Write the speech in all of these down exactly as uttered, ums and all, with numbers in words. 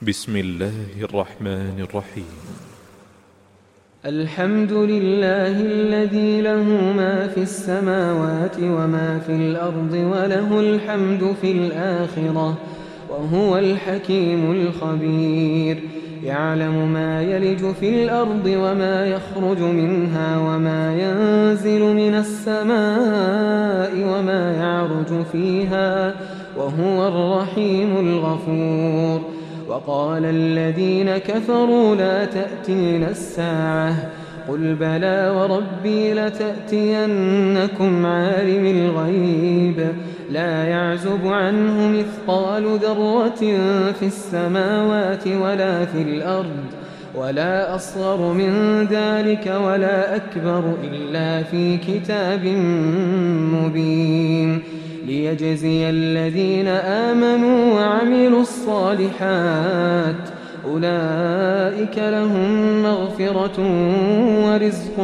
بسم الله الرحمن الرحيم. الحمد لله الذي له ما في السماوات وما في الأرض وله الحمد في الآخرة وهو الحكيم الخبير. يعلم ما يلج في الأرض وما يخرج منها وما ينزل من السماء وما يعرج فيها وهو الرحيم الغفور. وقال الذين كفروا لا تأتينا الساعة قل بلى وربي لتأتينكم عالم الغيب لا يعزب عنه مثقال ذرة في السماوات ولا في الأرض ولا أصغر من ذلك ولا أكبر إلا في كتاب مبين ليجزي الذين آمنوا وعملوا الصالحات أولئك لهم مغفرة ورزق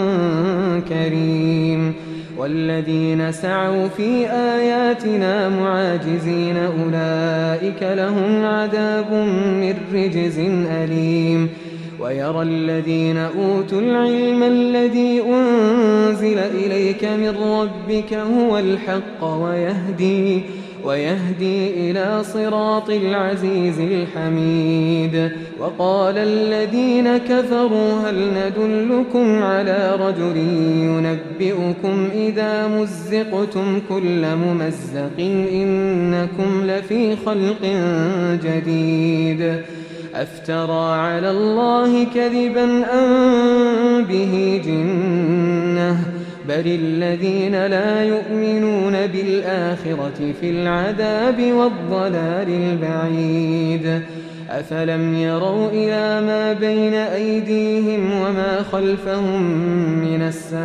كريم. والذين سعوا في آياتنا معاجزين أولئك لهم عذاب من رجز أليم. ويرى الذين أوتوا العلم الذي أنزل إليك من ربك هو الحق ويهدي, ويهدي إلى صراط العزيز الحميد. وقال الذين كفروا هل ندلكم على رجل ينبئكم إذا مزقتم كل ممزق إنكم لفي خلق جديد أفترى على الله كذبا أم به جنة بل الذين لا يؤمنون بالآخرة في العذاب والضلال البعيد. أفلم يروا إلى ما بين أيديهم وما خلفهم من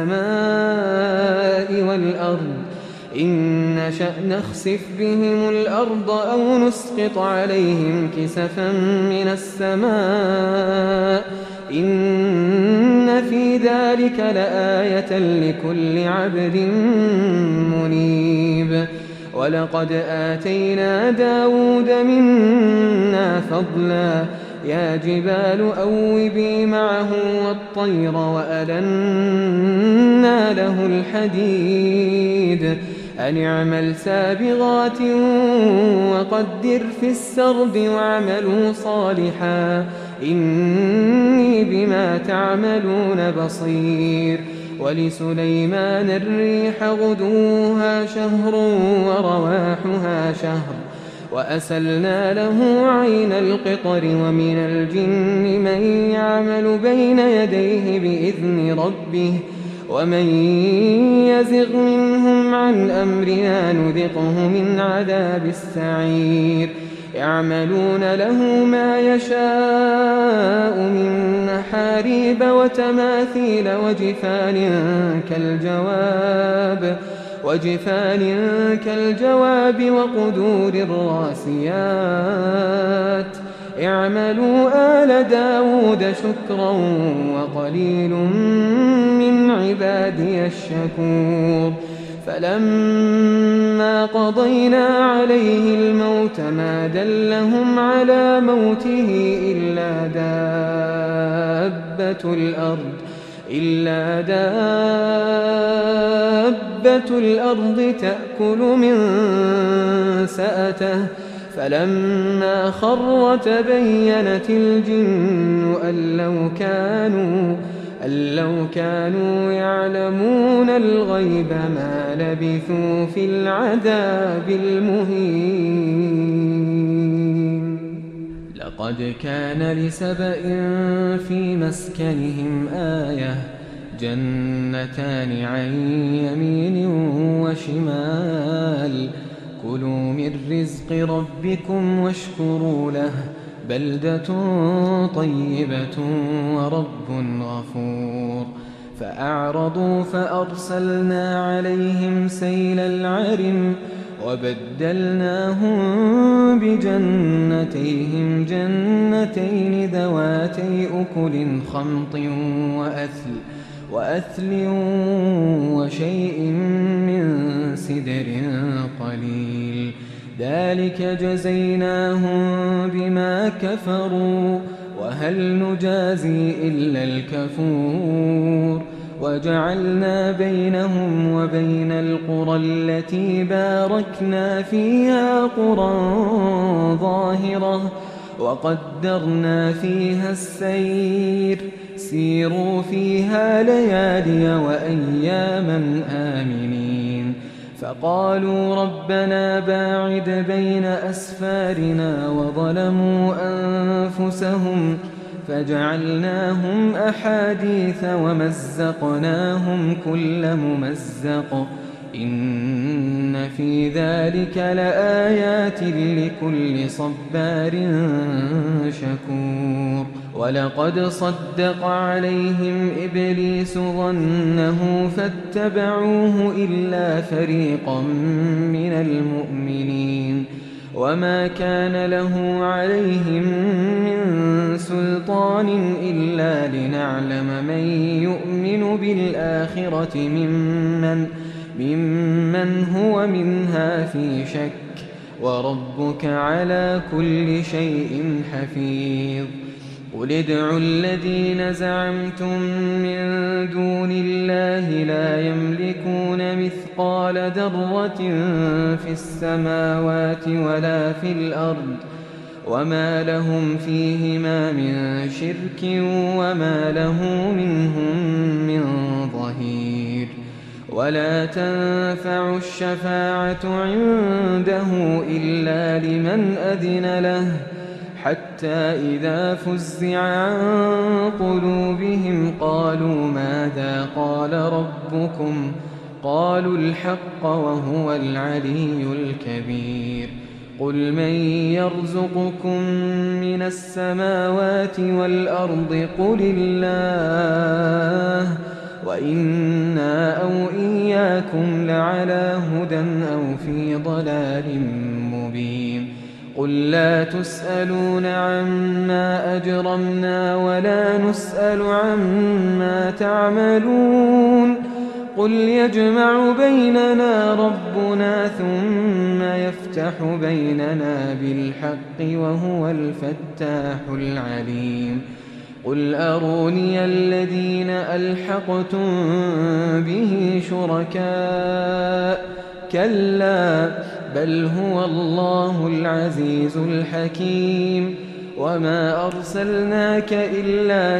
السماء والأرض إن نشأ نخسف بهم الأرض أو نسقط عليهم كسفا من السماء إن في ذلك لآية لكل عبد منيب. ولقد آتينا داود منا فضلا يا جبال أوبي معه والطير وألنا له الحديد أن اعمل سابغات وقدر في السرد واعملوا صالحا إني بما تعملون بصير. ولسليمان الريح غدوها شهر ورواحها شهر وأسلنا له عين القطر ومن الجن من يعمل بين يديه بإذن ربه ومن يزغ منهم عن أمرنا نذقه من عذاب السعير. يعملون له ما يشاء من محاريب وتماثيل وجفان كالجواب وجفان كالجواب وقدور الراسيات اعملوا آل داود شكرا وقليل من عبادي الشكور. فلما قضينا عليه الموت ما دلهم على موته إلا دابة الأرض إلا دابة الأرض تأكل من سأته فلما خر تبينت الجن أن لو كانوا أن لو كانوا يعلمون الغيب ما لبثوا في العذاب المهين. لقد كان لسبإ في مسكنهم آية جنتان عن يمين وشمال كلوا من رزق ربكم واشكروا له بلدة طيبة ورب غفور. فأعرضوا فأرسلنا عليهم سيل العرم وبدلناهم بجنتيهم جنتين ذواتي أكل خمط وأثل وأثل وشيء من سدر قليل ذلك جزيناهم بما كفروا وهل نجازي إلا الكفور وجعلنا بينهم وبين القرى التي باركنا فيها قرى ظاهرة وقدرنا فيها السير سيروا فيها ليالي وأياما آمنين فقالوا ربنا باعد بين أسفارنا وظلموا أنفسهم فجعلناهم أحاديث ومزقناهم كل ممزق إن في ذلك لآيات لكل صبار شكور ولقد صدق عليهم إبليس ظنه فاتبعوه إلا فريقا من المؤمنين وما كان له عليهم من سلطان إلا لنعلم من يؤمن بالآخرة ممن, ممن هو منها في شك وربك على كل شيء حفيظ قل ادعوا الذين زعمتم من دون الله لا يملكون مثقال ذرة في السماوات ولا في الأرض وما لهم فيهما من شرك وما له منهم من ظهير ولا تنفع الشفاعة عنده إلا لمن أذن له حتى إذا فزع عن قلوبهم قالوا ماذا قال ربكم قالوا الحق وهو العلي الكبير قل من يرزقكم من السماوات والأرض قل الله وإنا أو إياكم لعلى هدى أو في ضلال مبين قل لا تسألون عما أجرمنا ولا نسأل عما تعملون قل يجمع بيننا ربنا ثم يفتح بيننا بالحق وهو الفتاح العليم قل أروني الذين ألحقتم به شركاء كلا بل هو الله العزيز الحكيم وما أرسلناك إلا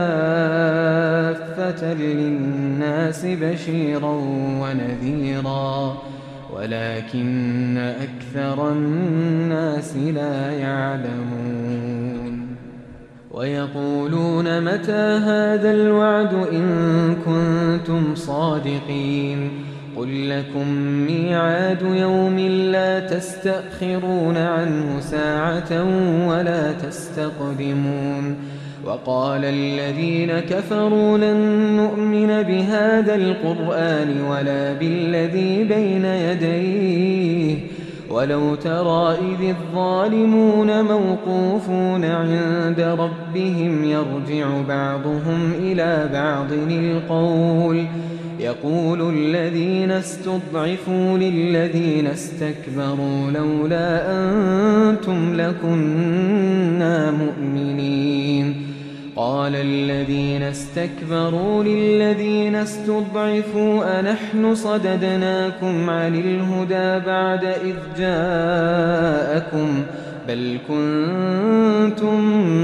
كافة للناس بشيرا ونذيرا ولكن أكثر الناس لا يعلمون ويقولون متى هذا الوعد إن كنتم صادقين قل لكم ميعاد يوم لا تستأخرون عنه ساعة ولا تستقدمون وقال الذين كفروا لن نؤمن بهذا القرآن ولا بالذي بين يديه ولو ترى إذ الظالمون موقوفون عند ربهم يرجع بعضهم إلى بعض القول يقول الذين استضعفوا للذين استكبروا لولا أنتم لكنا مؤمنين قال الذين استكبروا للذين استضعفوا أنحن صددناكم عن الهدى بعد إذ جاءكم بل كنتم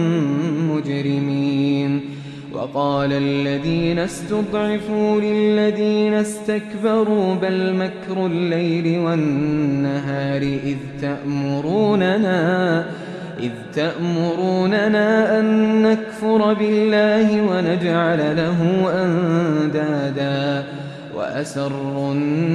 مجرمين وقال الذين استضعفوا للذين استكبروا بل مكر الليل والنهار إذ تأمروننا إذ تأمروننا أن نكفر بالله ونجعل له أندادا وأسروا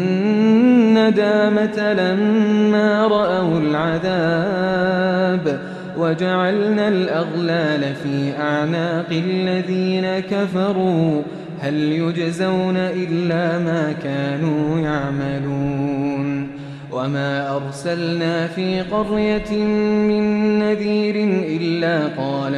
الندامة لما رأوا العذاب وجعلنا الأغلال في أعناق الذين كفروا هل يجزون إلا ما كانوا يعملون وما أرسلنا في قرية من نذير إلا قال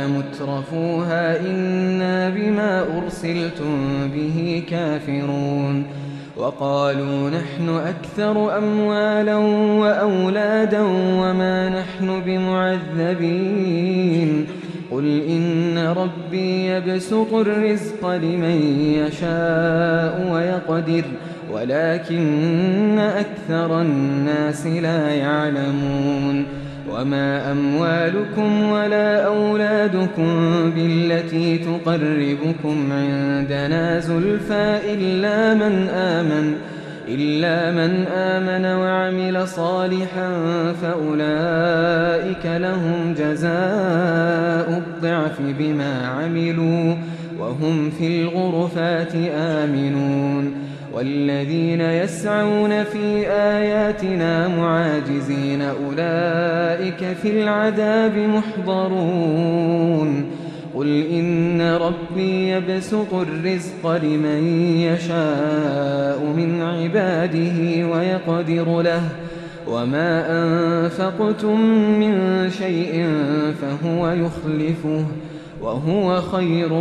مترفوها إنا بما أرسلتم به كافرون وقالوا نحن أكثر أموالا وأولادا وما نحن بمعذبين قل إن ربي يبسط الرزق لمن يشاء ويقدر ولكن أكثر الناس لا يعلمون وما أموالكم ولا أولادكم بالتي تقربكم عندنا زلفى إلا من آمن إلا من آمن وعمل صالحا فأولئك لهم جزاء الضعف بما عملوا وهم في الغرفات آمنون والذين يسعون في آياتنا معاجزين أولئك في العذاب محضرون قل إن ربي يبسط الرزق لمن يشاء من عباده ويقدر له وما أنفقتم من شيء فهو يخلفه وهو خير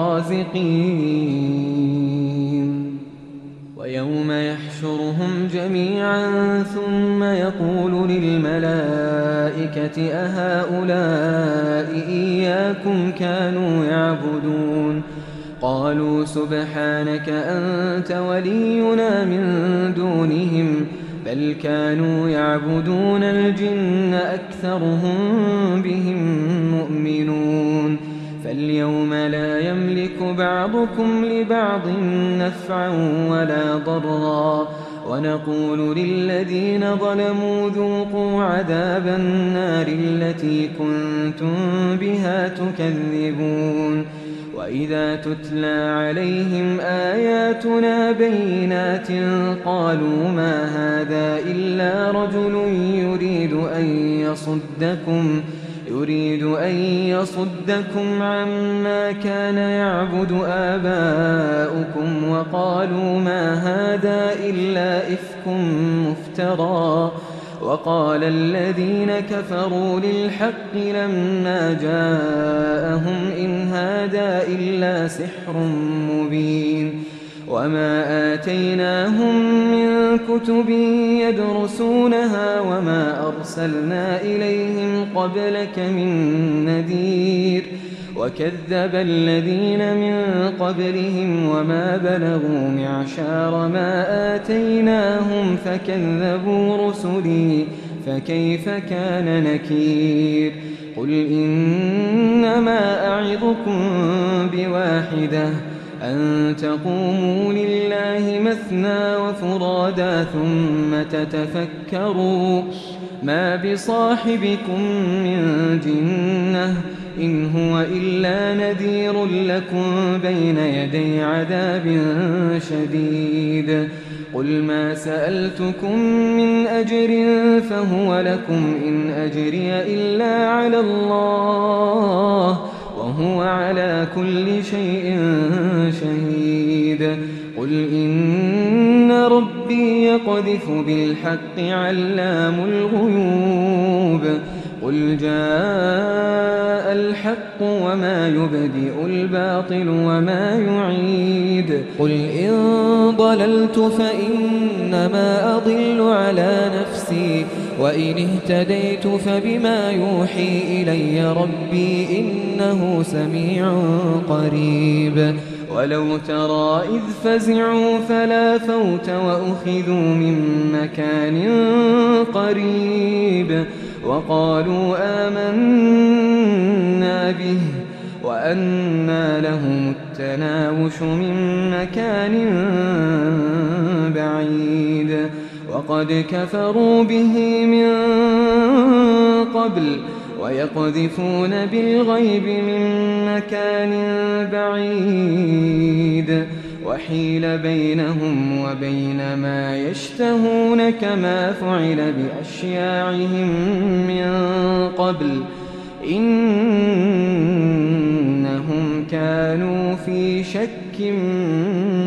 الرازقين ويوم يحشرهم جميعا ثم يقول للملائكة أهؤلاء إياكم كانوا يعبدون قالوا سبحانك أنت ولينا من دونهم بل كانوا يعبدون الجن أكثرهم بهم مؤمنون فاليوم لا يملك بعضكم لبعض نفعا ولا ضرا ونقول للذين ظلموا ذوقوا عذاب النار التي كنتم بها تكذبون وإذا تتلى عليهم آياتنا بينات قالوا ما هذا إلا رجل يريد أن يصدكم يريد أن يصدكم عما كان يعبد آباؤكم وقالوا ما هذا إلا إفك مفترى وقال الذين كفروا للحق لما جاءهم إن هذا إلا سحر مبين وما آتيناهم من كتب يدرسونها وما أرسلنا إليهم قبلك من نذير وكذب الذين من قبلهم وما بلغوا معشار ما آتيناهم فكذبوا رسلي فكيف كان نكير قل إنما أعظكم بواحدة أن تقوموا لله مثنى وفرادا ثم تتفكروا ما بصاحبكم من جنة إن هو إلا نذير لكم بين يدي عذاب شديد قل ما سألتكم من أجر فهو لكم إن أجري إلا على الله وهو على كل شيء شهيد قل إن ربي يقذف بالحق علام الغيوب قل جاء الحق وما يبدئ الباطل وما يعيد قل إن ضللت فإنما أضل على نفسي وإن اهتديت فبما يوحي إلي ربي إنه سميع قريب ولو ترى إذ فزعوا فلا فوت وأخذوا من مكان قريب وقالوا آمنا به وأنى لهم التناوش من مكان بعيد وقد كفروا به من قبل ويقذفون بالغيب من مكان بعيد وحيل بينهم وبين ما يشتهون كما فعل بأشياعهم من قبل إنهم كانوا في شك